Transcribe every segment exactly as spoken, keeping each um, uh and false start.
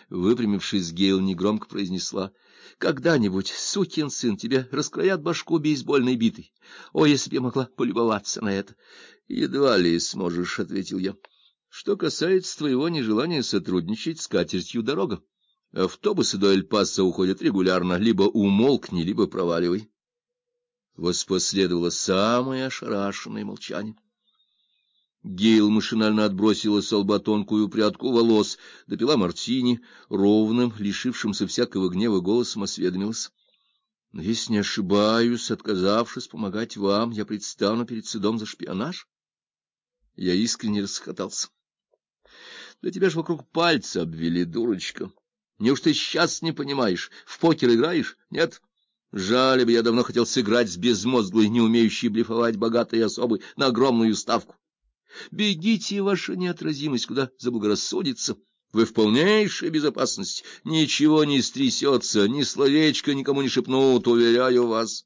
Выпрямившись, Гейл негромко произнесла: — Когда-нибудь, сукин сын, тебе раскроят башку бейсбольной битой. О, если б я могла полюбоваться на это! — Едва ли сможешь, — ответил я. — Что касается твоего нежелания сотрудничать, с катертью дорога. Автобусы до Эль-Пасо уходят регулярно. Либо умолкни, либо проваливай. Воспоследовало самое ошарашенное молчание. Гейл машинально отбросила с лба тонкую прядку волос, допила мартини, ровным, лишившимся всякого гнева голосом осведомилась: — Но если не ошибаюсь, отказавшись помогать вам, я предстану перед судом за шпионаж? Я искренне расхохотался. — Да тебя ж вокруг пальца обвели, дурочка. Неужто ты сейчас не понимаешь? В покер играешь? Нет? Жаль бы, я давно хотел сыграть с безмозглой, не умеющей блефовать богатой особой на огромную ставку. Бегите, ваша неотразимость, куда заблагорассудится. Вы в полнейшей безопасности. Ничего не стрясется, ни словечко никому не шепнут, уверяю вас.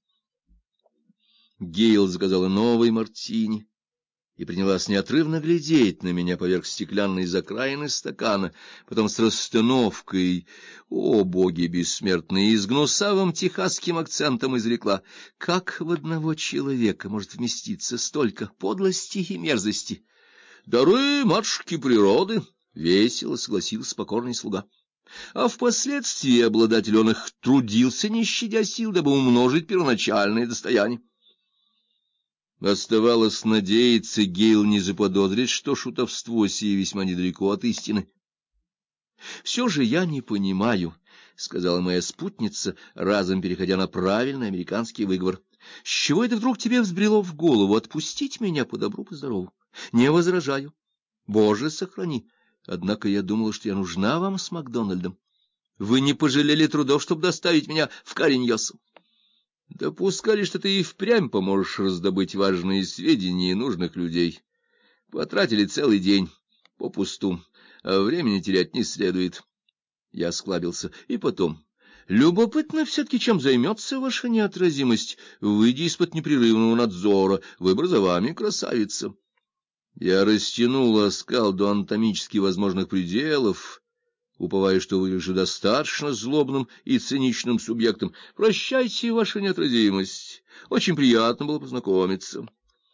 Гейл заказала новый мартини и принялась неотрывно глядеть на меня поверх стеклянной закраины стакана, потом с расстановкой, о, боги бессмертные, и с гнусавым техасским акцентом изрекла: как в одного человека может вместиться столько подлости и мерзости? — Дары матушки природы, — весело согласился покорный слуга. А впоследствии обладатель он их трудился, не щадя сил, дабы умножить первоначальное достояние. Оставалось надеяться, Гейл не заподозрит, что шутовство сие весьма недалеко от истины. — Все же я не понимаю, — сказала моя спутница, разом переходя на правильный американский выговор. — С чего это вдруг тебе взбрело в голову отпустить меня по добру, по здорову? Не возражаю. Боже, сохрани. Однако я думала, что я нужна вам с Макдональдом. Вы не пожалели трудов, чтобы доставить меня в Кариньосу. Допускали, что ты и впрямь поможешь раздобыть важные сведения нужных людей. Потратили целый день попусту, а времени терять не следует. Я осклабился. И потом, любопытно все-таки, чем займется ваша неотразимость, выйдя из-под непрерывного надзора. Выбор за вами, красавица. Я растянул оскал до анатомически возможных пределов, уповая, что выгляжу достаточно злобным и циничным субъектом. Прощайте, ваша неотразимость. Очень приятно было познакомиться.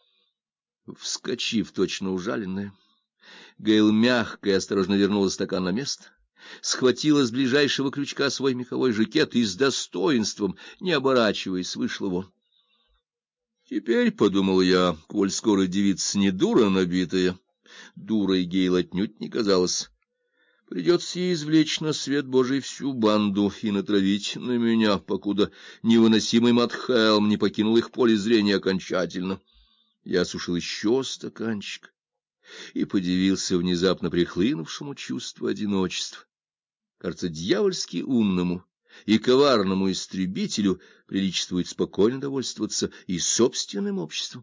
Вскочив, точно ужаленная, Гейл мягко и осторожно вернула стакан на место, схватила с ближайшего крючка свой меховой жакет и с достоинством, не оборачиваясь, вышла вон. Теперь, — подумал я, — коль скоро девица не дура набитая, дурой Гейл отнюдь не казалась, придется ей извлечь на свет Божий всю банду и натравить на меня, покуда невыносимый Матхэлм не покинул их поле зрения окончательно. Я осушил еще стаканчик и подивился внезапно прихлынувшему чувству одиночества. Кажется, дьявольски умному и коварному истребителю приличествует спокойно довольствоваться и собственным обществом.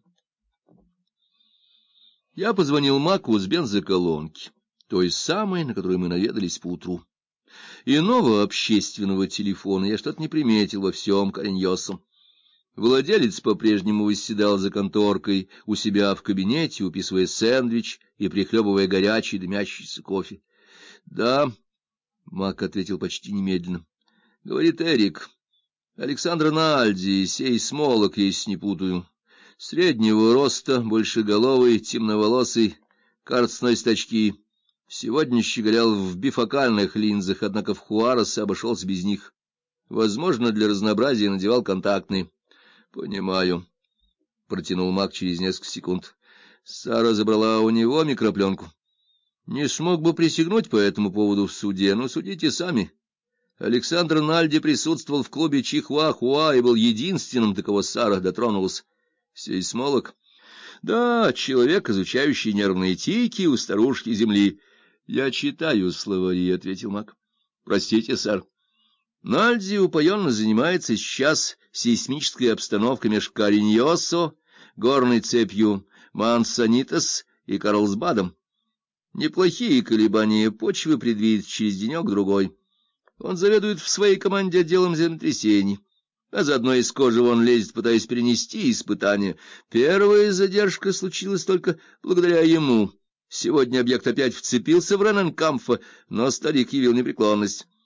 Я позвонил Маку с бензоколонки, той самой, на которой мы наведались поутру. Иного общественного телефона я что-то не приметил во всем Кариньосо. Владелец по-прежнему восседал за конторкой у себя в кабинете, уписывая сэндвич и прихлебывая горячий дымящийся кофе. — Да, — Мак ответил почти немедленно. — Говорит Эрик. Александр Нальди, сейсмолог, если не путаю. Среднего роста, большеголовый, темноволосый, кажется, носит очки. Сегодня щеголял в бифокальных линзах, однако в Хуаросе обошелся без них. Возможно, для разнообразия надевал контактные. — Понимаю, — протянул Мак через несколько секунд. Сара забрала у него микропленку. Не смог бы присягнуть по этому поводу в суде, но судите сами. Александр Нальди присутствовал в клубе Чихуахуа и был единственным, до кого Сара дотронулась. Сейсмолог? Да, человек, изучающий нервные тики у старушки земли. Я читаю словари, — ответил Мак. Простите, сэр. Нальди упоенно занимается сейчас сейсмической обстановкой меж Кариньосо, горной цепью Мансанитас и Карлсбадом. Неплохие колебания почвы предвидит через денек-другой. Он заведует в своей команде отделом землетрясений, а заодно из кожи вон лезет, пытаясь перенести испытания. Первая задержка случилась только благодаря ему. Сегодня объект опять вцепился в Рененкамфа, но старик явил непреклонность.